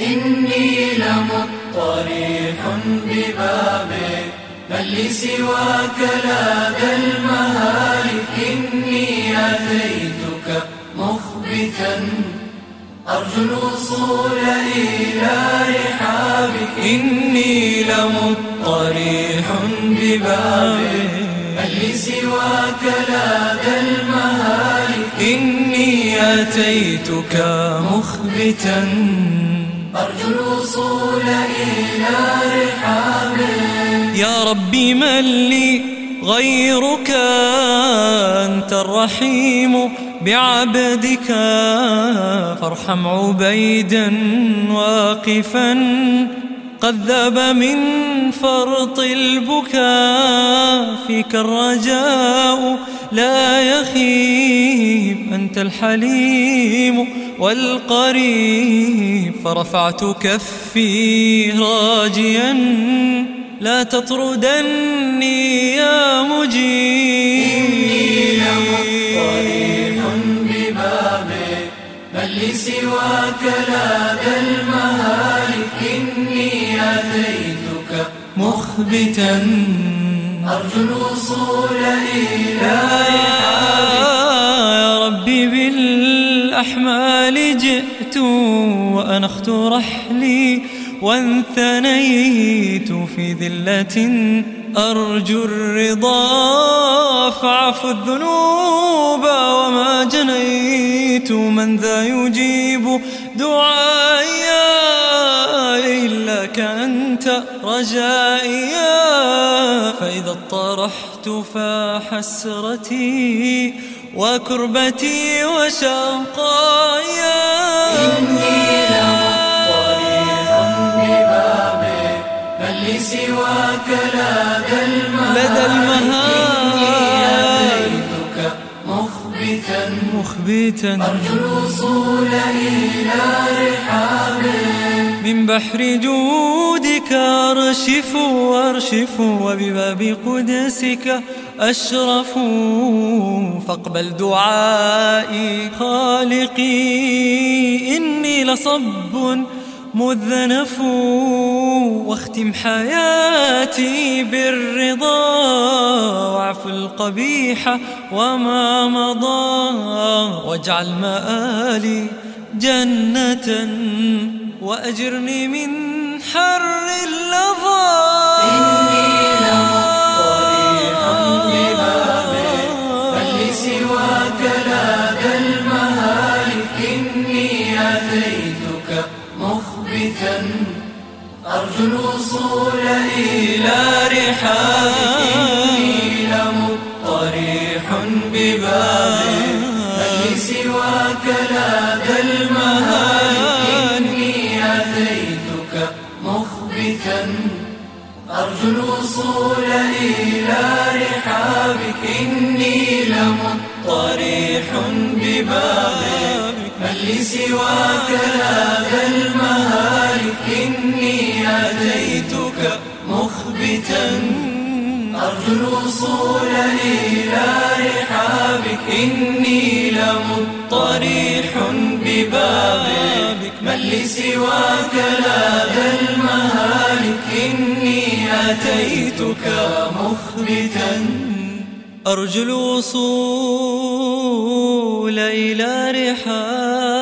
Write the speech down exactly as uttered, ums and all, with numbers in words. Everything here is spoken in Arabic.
إني لمضطرح ببابك، من لي سواك لاذا المهالك. إني أتيتك مخبتا أرجو الوصول إلى رحابك. إني لمضطرح ببابك، من لي سواك لاذا المهالك. إني أتيتك مخبتا أرجو الوصول إلى رحابك. يا ربي من لي غيرك، أنت الرحيم بعبدك، فارحم عبيدا واقفا قد ذاب من فرط البكاء. فيك الرجاء لا يخيب، أنت الحليم والقريب، فرفعت كفي راجيا لا تطردني يا مجيب. إني لمضطرح ببابك، من لي سواك لاذا المهالك. إني أتيتك مخبتا أرجو الوصول إلى رحابك. يا ربي بالأحمال جئت وأنخت رحلي، وانثنيت في ذلة أرجو الرضا، فاعف الذنوب وما جنيت. من ذا يجيب دعائي إلاك أنت رجائي، فإذا اضطرحت فحسرتي وكربتي وشقاي. إني لمضطرح ببابك، من لي سواك لاذا المهالك. أتيتك مخبتا مخبتا أرجو الوصول إلى رحابك. من بحر جودك أرشف وأرشف، وبباب قدسك أشرف، فاقبل دعائي خالقي. إني لصب مذنف، واختم حياتي بالرضا، واعف القبيح وما مضى، واجعل مآلي جنة، وأجرني من حر اللظى. إني لمضطرح ببابك، من لي سواك لاذا المهالك. إني أتيتك مخبتا أرجو الوصول إلى رحابك. إني لمضطرح ببابك، من لي سواك لاذا المهالك. إني أتيتك مخبتا أرجو الوصول إلى رحابك. إني لمضطرح ببابك، من لي سواك لاذا المهالك. إني أتيتك مخبتا أرجو الوصول إلى رحابك. إني لمضطرح ببابك، من لي سواك لاذا المهالك. إني أتيتك مخبتا أرجو الوصول إلى رحابك.